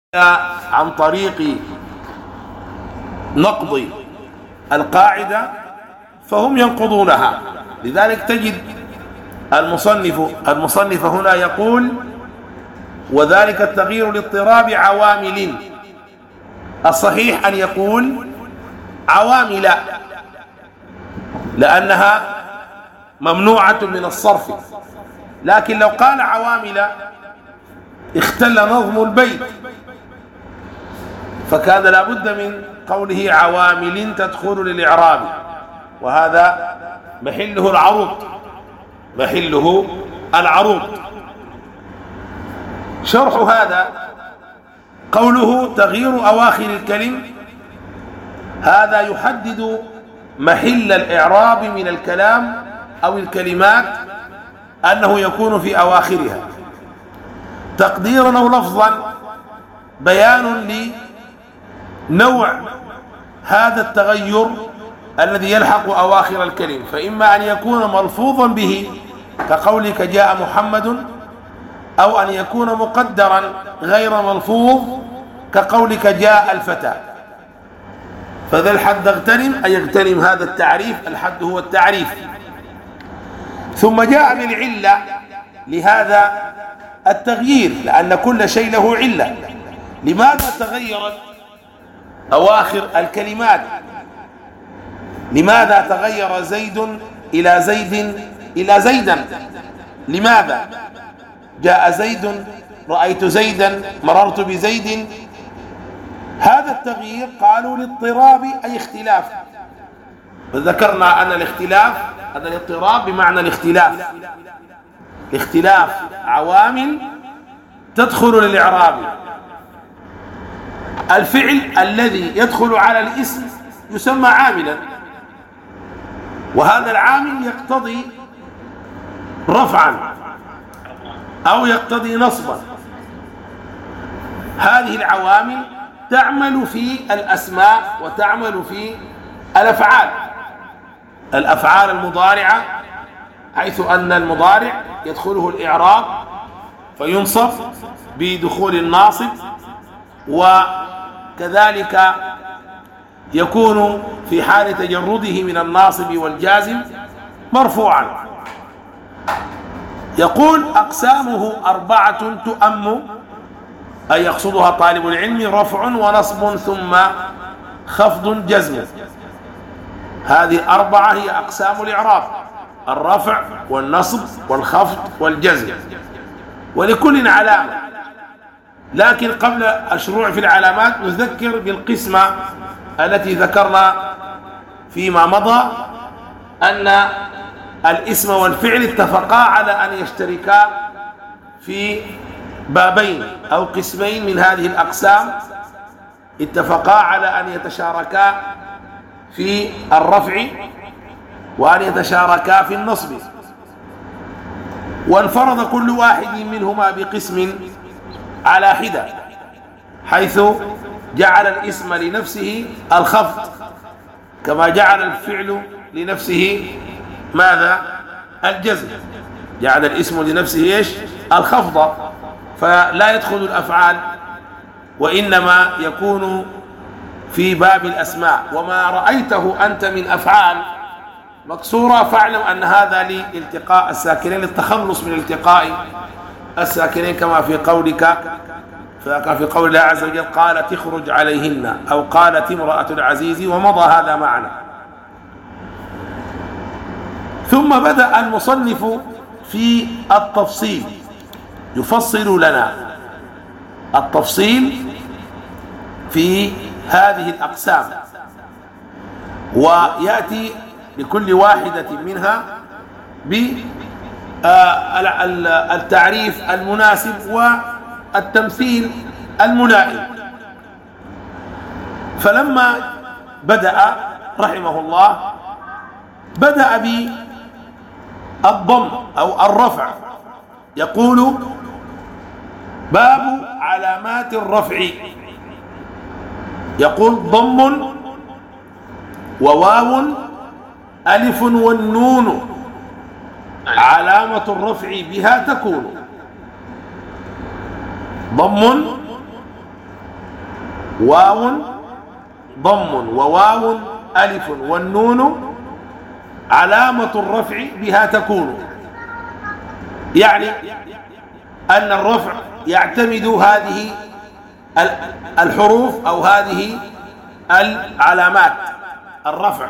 عن طريق نقض القاعدة فهم ينقضونها. لذلك تجد المصنف هنا يقول: وذلك التغيير لاضطراب عوامل. الصحيح أن يقول عوامل، لأنها ممنوعة من الصرف، لكن لو قال عوامل اختل نظم البيت، فكان لابد من قوله عوامل تدخل للإعراب، وهذا محله العروض. شرح هذا قوله تغيير أواخر الكلم، هذا يحدد محل الإعراب من الكلام أو الكلمات أنه يكون في أواخرها تقديرا أو لفظا، بيان لنوع هذا التغير الذي يلحق أواخر الكلم. فإما أن يكون ملفوظا به كقولك جاء محمد، أو أن يكون مقدرا غير ملفوظ كقولك جاء الفتى. فذا الحد اغتنم، أي يغتنم هذا التعريف، الحد هو التعريف. ثم جاء بالعلة لهذا التغيير، لأن كل شيء له علة. لماذا تغيرت أواخر الكلمات؟ لماذا تغير زيد إلى زيد إلى زيدا؟ لماذا جاء زيد، رأيت زيدا، مررت بزيد؟ هذا التغيير قالوا لاضطراب، أي اختلاف. وذكرنا أن الاضطراب بمعنى الاختلاف عوامل تدخل للإعراب. الفعل الذي يدخل على الاسم يسمى عاملا، وهذا العامل يقتضي رفعا أو يقتضي نصبا. هذه العوامل تعمل في الأسماء وتعمل في الأفعال المضارعة، حيث أن المضارع يدخله الإعراب فينصب بدخول الناصب، وكذلك يكون في حال تجرده من الناصب والجازم مرفوعا. يقول أقسامه 4 تؤم، أي يقصدها طالب العلم، رفع ونصب ثم خفض جزم. هذه 4 هي أقسام الإعراب: الرفع والنصب والخفض والجزم، ولكل علامة. لكن قبل الشروع في العلامات نذكر بالقسمة التي ذكرنا فيما مضى، أن الاسم والفعل اتفقا على أن يشتركا في بابين أو قسمين من هذه الأقسام، اتفقا على أن يتشاركا في الرفع وأن يتشاركا في النصب، وانفرد كل واحد منهما بقسم على حدة، حيث جعل الاسم لنفسه الخفض، كما جعل الفعل لنفسه ماذا؟ الجزم. جعل الاسم لنفسه الخفض، فلا يدخل الأفعال، وإنما يكون في باب الأسماء. وما رأيته أنت من أفعال مكسورة فاعلم أن هذا لالتقاء الساكنين، للتخلص من التقاء الساكنين، كما في قولك، في قول الله عز وجل: قالت اخرج عليهن، أو قالت امرأة العزيز، ومضى هذا معنا. ثم بدأ المصنف في التفصيل، يفصل لنا التفصيل في هذه الأقسام، ويأتي لكل واحدة منها بالتعريف المناسب والتمثيل الملائم. فلما بدأ رحمه الله بدأ بالضم أو الرفع، يقول: باب علامات الرفع. يقول: ضم وواو ألف والنون علامة الرفع بها تكون. ضم واو ضم وواو ألف والنون علامة الرفع بها تكون، يعني أن الرفع يعتمد هذه الحروف أو هذه العلامات الرفع.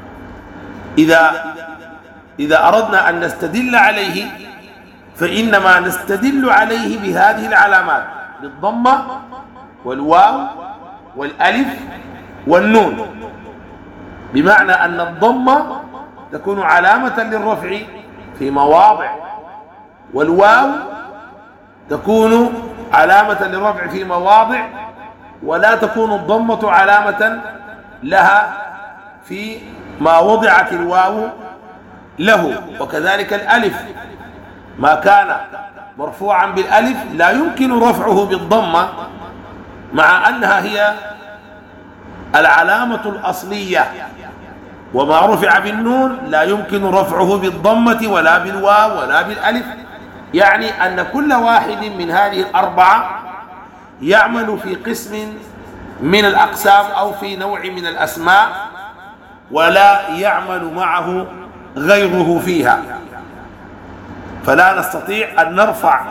إذا أردنا أن نستدل عليه فإنما نستدل عليه بهذه العلامات، بالضمة والواو والألف والنون، بمعنى أن الضمة تكون علامة للرفع في مواضع، والواو تكون علامة للرفع في مواضع، ولا تكون الضمة علامة لها في ما وضعت الواو له. وكذلك الألف ما كان مرفوعا بالألف لا يمكن رفعه بالضمة، مع أنها هي العلامة الأصلية، وما رفع بالنون لا يمكن رفعه بالضمة ولا بالواو ولا بالألف. يعني أن كل واحد من هذه الأربعة يعمل في قسم من الأقسام أو في نوع من الأسماء، ولا يعمل معه غيره فيها. فلا نستطيع أن نرفع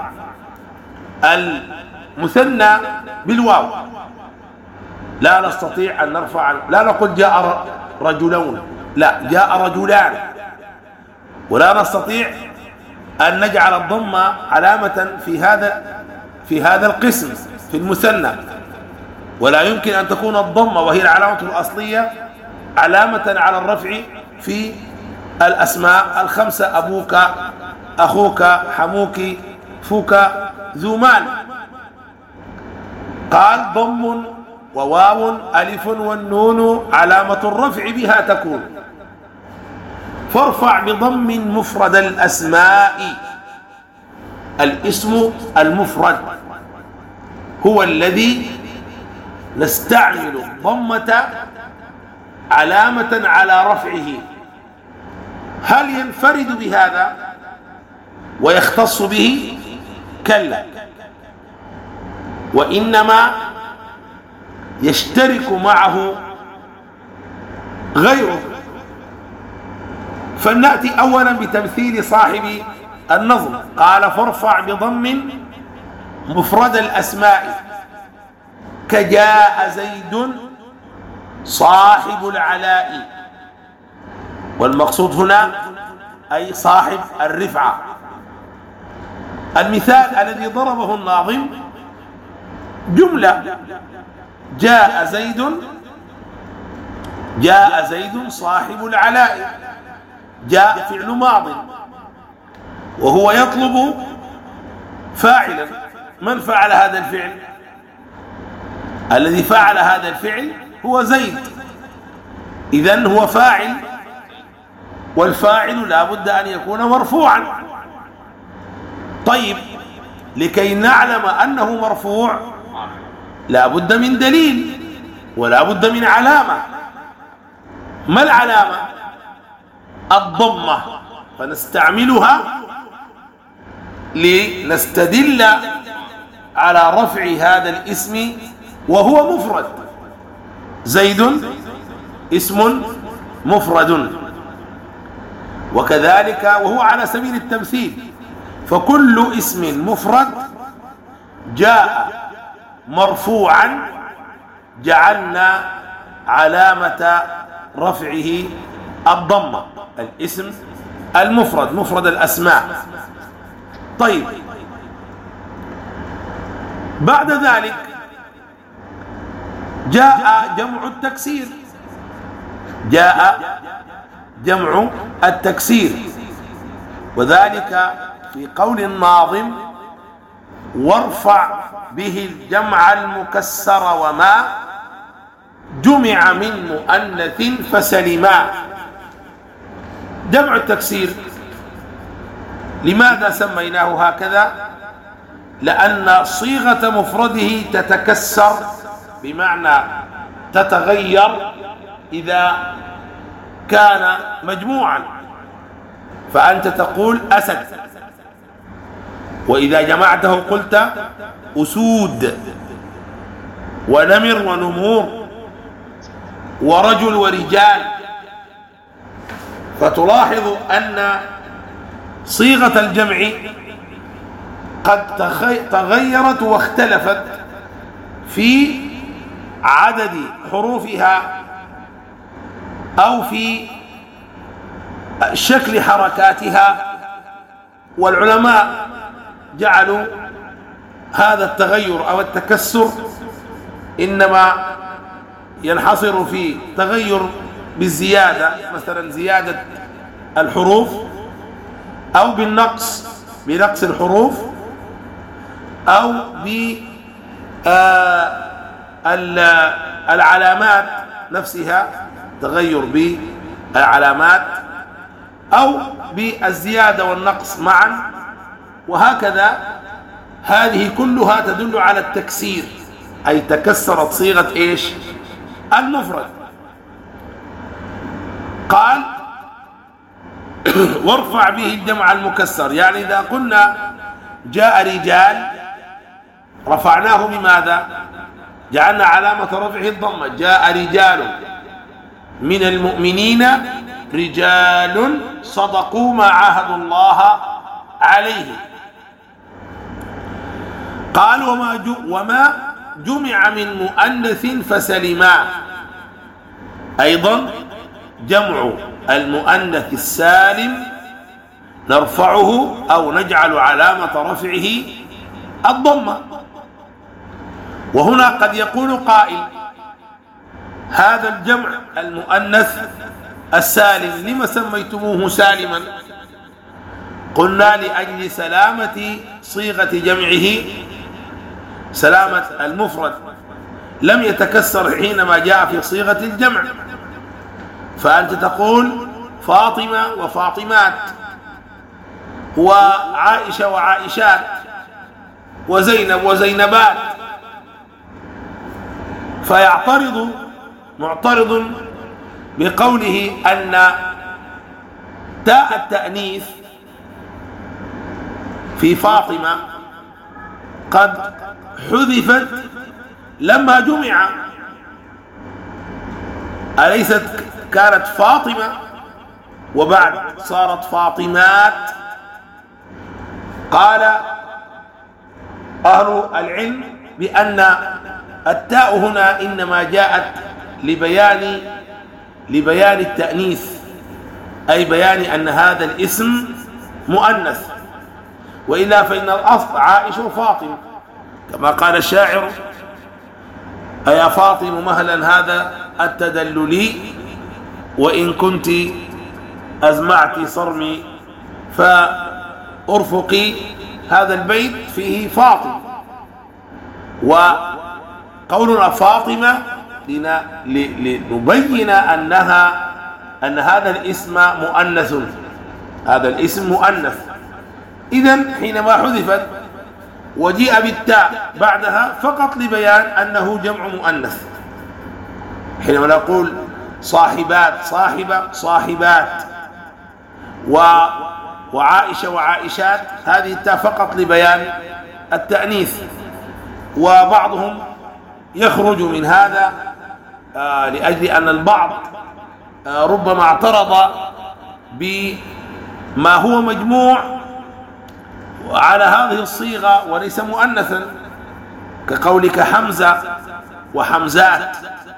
المثنى بالواو، لا نستطيع أن نرفع، لا نقول جاء رجلون، لا، جاء رجلان. ولا نستطيع أن نجعل الضمة علامة في هذا القسم في المثنى، ولا يمكن أن تكون الضمة وهي العلامة الأصلية علامة على الرفع في الأسماء الخمسة: أبوك، أخوك، حموك، فوك، ذو مال. قال: ضم وواو ألف والنون علامة الرفع بها تكون. فارفع بضم مفرد الأسماء. الاسم المفرد هو الذي نستعمل الضمة علامة على رفعه. هل ينفرد بهذا ويختص به؟ كلا، وإنما يشترك معه غيره. فلنأتي أولا بتمثيل صاحب النظم. قال: فارفع بضم مفرد الأسماء كجاء زيد صاحب العلاء. والمقصود هنا أي صاحب الرفعة. المثال الذي ضربه الناظم جملة: جاء زيد صاحب العلاء. جاء فعل ماض وهو يطلب فاعلا. من فعل هذا الفعل؟ الذي فعل هذا الفعل هو زيد، إذن هو فاعل، والفاعل لا بد أن يكون مرفوعا. طيب، لكي نعلم أنه مرفوع لا بد من دليل ولا بد من علامة. ما العلامة؟ الضمة. فنستعملها لنستدل على رفع هذا الاسم وهو مفرد. زيد اسم مفرد، وكذلك وهو على سبيل التمثيل، فكل اسم مفرد جاء مرفوعا جعلنا علامة رفعه الضمة. الاسم المفرد، مفرد الأسماء. طيب، بعد ذلك جاء جمع التكسير. جاء جمع التكسير، وذلك في قول الناظم: وارفع به الجمع المكسر وما جمع من مؤنث فسلما. جمع التكسير لماذا سميناه هكذا؟ لأن صيغة مفرده تتكسر، بمعنى تتغير إذا كان مجموعا. فأنت تقول أسد، وإذا جمعته قلت أسود. ونمر ونمور ورجل ورجال. فتلاحظ أن صيغة الجمع قد تغيرت واختلفت في عدد حروفها أو في شكل حركاتها، والعلماء جعلوا هذا التغير أو التكسر إنما ينحصر في تغير بالزيادة، مثلا زيادة الحروف، أو بالنقص بنقص الحروف، أو بالعلامات نفسها، تغير بالعلامات، أو بالزيادة والنقص معا، وهكذا. هذه كلها تدل على التكسير، أي تكسرت صيغة إيش؟ المفرد. قال وارفع به الجمع المكسر، يعني إذا قلنا جاء رجال رفعناه بماذا؟ جعلنا علامة رفعه الضمة. جاء رجال من المؤمنين رجال صدقوا ما عاهدوا الله عليه. قال وما جمع من مؤنث فسلما، أيضا جمع المؤنث السالم نرفعه أو نجعل علامة رفعه الضمة. وهنا قد يقول قائل هذا الجمع المؤنث السالم لما سميتموه سالما؟ قلنا لأجل سلامة صيغة جمعه، سلامة المفرد، لم يتكسر حينما جاء في صيغة الجمع. فأنت تقول فاطمة وفاطمات، وعائشة وعائشات، وزينب وزينبات. فيعترض معترض بقوله أن تاء التأنيث في فاطمة قد حذفت لما جمع، أليست كانت فاطمة وبعد صارت فاطمات؟ قال أهل العلم بأن التاء هنا إنما جاءت لبيان التأنيث، أي بيان أن هذا الاسم مؤنث، وإلا فإن الأصل عائشة وفاطمة، كما قال الشاعر أيا فاطم مهلا هذا التدلل، وإن كنت أزمعت صرمي فأرفقي. هذا البيت فيه فاطمة، وقولنا فاطمة لنبين أن هذا الاسم مؤنث، هذا الاسم مؤنث. إذن حينما حذفت وجيء بالتاء بعدها فقط لبيان أنه جمع مؤنث. حينما نقول صاحبات، صاحبة، صاحبات، وعائشة وعائشات، هذه التاء فقط لبيان التأنيث. وبعضهم يخرج من هذا لأجل أن البعض ربما اعترض بما هو مجموع على هذه الصيغة وليس مؤنثا، كقولك حمزة وحمزات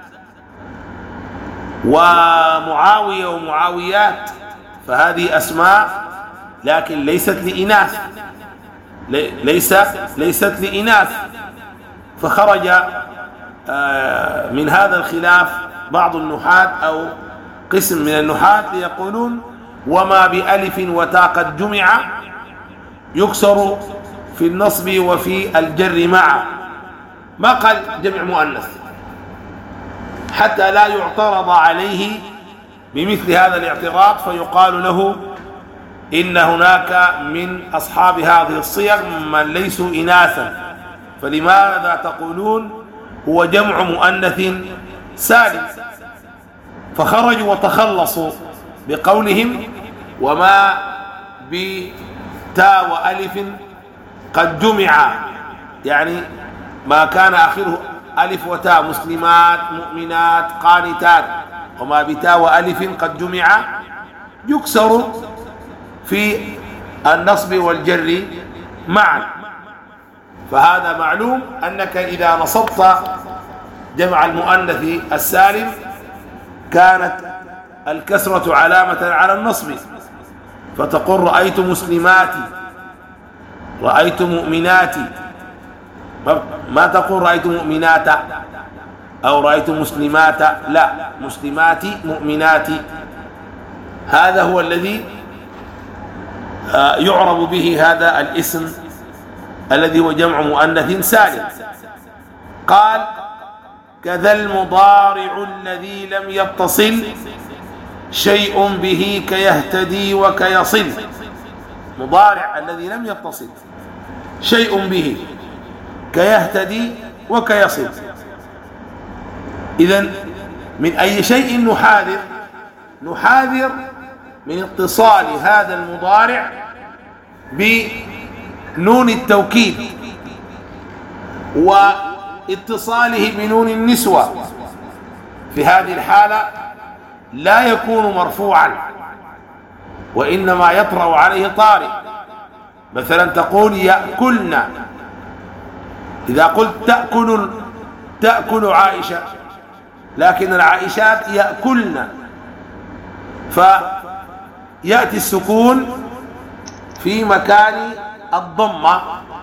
ومعاوية ومعاويات، فهذه أسماء لكن ليست لإناث، ليست لإناث. فخرج من هذا الخلاف بعض النحاة أو قسم من النحاة يقولون وما بألف وتاء قد جمع يكسر في النصب وفي الجر معا، ما قال جمع مؤنث، حتى لا يعترض عليه بمثل هذا الاعتراض فيقال له إن هناك من أصحاب هذه الصيغ من ليسوا إناثا، فلماذا تقولون هو جمع مؤنث سالم؟ فخرجوا وتخلصوا بقولهم وما بتاء وألف قد جمع، يعني ما كان آخره ألف وتاء مسلمات مؤمنات قانتات، وما بتاء وألف قد جمع يكسر في النصب والجر معا. فهذا معلوم أنك إذا نصبت جمع المؤنث السالم كانت الكسرة علامة على النصب، فتقول رأيت مسلمات، رأيت مؤمنات، ما تقول رأيت مؤمنات أو رأيت مسلمات، لا، مسلمات مؤمنات. هذا هو الذي يعرب به هذا الاسم الذي هو جمع مؤنث سالم. قال كذا المضارع الذي لم يتصل شيء به كيهتدي وكيصل. مضارع الذي لم يتصل شيء به كيهتدي وكيصل. إذن من أي شيء نحاذر؟ نحاذر من اتصال هذا المضارع بنون التوكيد واتصاله بنون النسوة. في هذه الحالة لا يكون مرفوعا، وإنما يطرأ عليه طارئ. مثلا تقول يأكلن، إذا قلت تأكل عائشة، لكن العائشات يأكلن، فيأتي السكون في مكان الضمة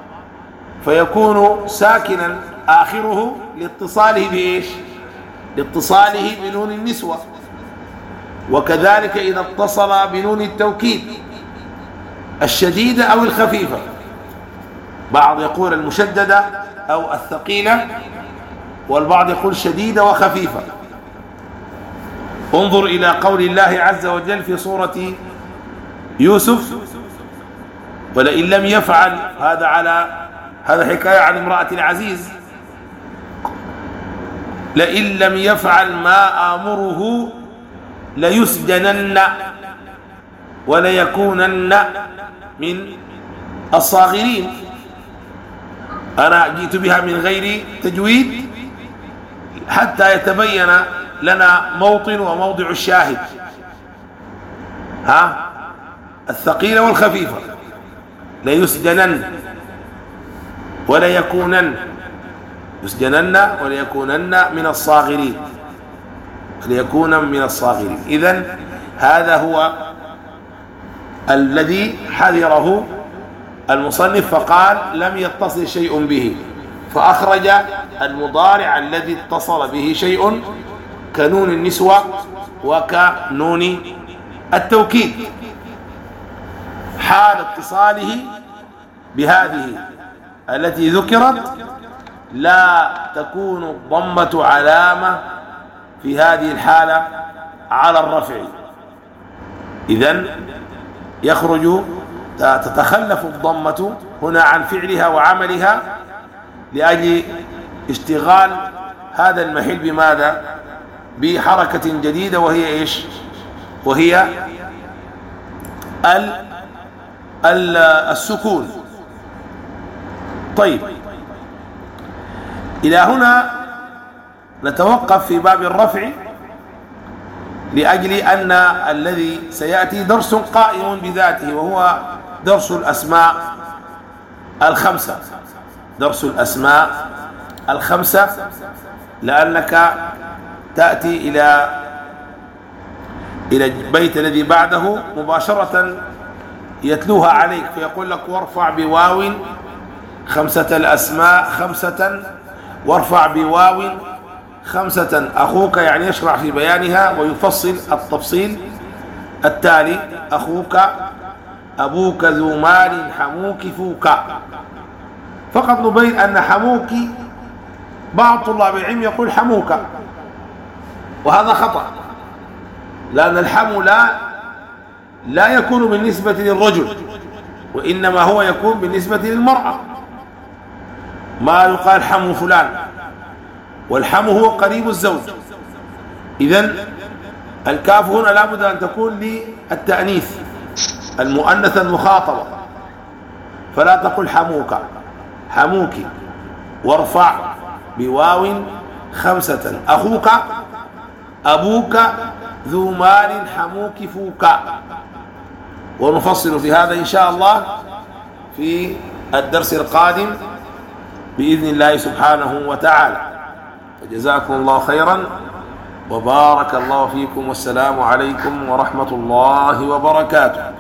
فيكون ساكنا آخره لاتصاله بإيش؟ لاتصاله بنون النسوة. وكذلك إذا اتصل بنون التوكيد الشديدة أو الخفيفة، بعض يقول المشددة أو الثقيلة، والبعض يقول شديدة وخفيفة. انظر إلى قول الله عز وجل في سورة يوسف: ولئن لم يفعل، هذا حكاية عن امرأة العزيز، لئن لم يفعل ما آمره ليسجنن وليكونن من الصاغرين. أنا جئت بها من غير تجويد حتى يتبين لنا موطن وموضع الشاهد، الثقيلة والخفيفة. ليسجنن وليكونن، يسجنن وليكونن من الصاغرين، ليكون من الصاغرين. إذن هذا هو الذي حذره المصنف، فقال لم يتصل شيء به، فأخرج المضارع الذي اتصل به شيء كنون النسوة وكنون التوكيد. حال اتصاله بهذه التي ذكرت لا تكون الضمة علامة في هذه الحالة على الرفع، إذن يخرج، تتخلف الضمة هنا عن فعلها وعملها لأجل اشتغال هذا المحل بماذا؟ بحركة جديدة، وهي إيش؟ وهي السكون. طيب، إلى هنا نتوقف في باب الرفع، لأجل أن الذي سيأتي درس قائم بذاته، وهو درس الأسماء الخمسة. درس الأسماء الخمسة، لأنك تأتي إلى البيت الذي بعده مباشرة يتلوها عليك، فيقول لك: وارفع بواو خمسة الأسماء خمسة، وارفع بواو خمسة أخوك، يعني يشرع في بيانها ويفصل التفصيل التالي: أخوك، أبوك ذو مال، حموك فوك. فقط نبين أن حموك بعض طلاب العلم يقول حموك، وهذا خطأ، لأن الحمو لا يكون بالنسبة للرجل، وإنما هو يكون بالنسبة للمرأة. ما يقال حمو فلان، والحمو هو قريب الزوج. إذن الكاف هنا لابد أن تكون للتأنيث، المؤنث المخاطبة، فلا تقل حموك، حموك. وارفع بواو 5. أخوك، أبوك، ذو مال حموك فوك. ونفصل في هذا إن شاء الله في الدرس القادم بإذن الله سبحانه وتعالى. جزاكم الله خيرا وبارك الله فيكم، والسلام عليكم ورحمة الله وبركاته.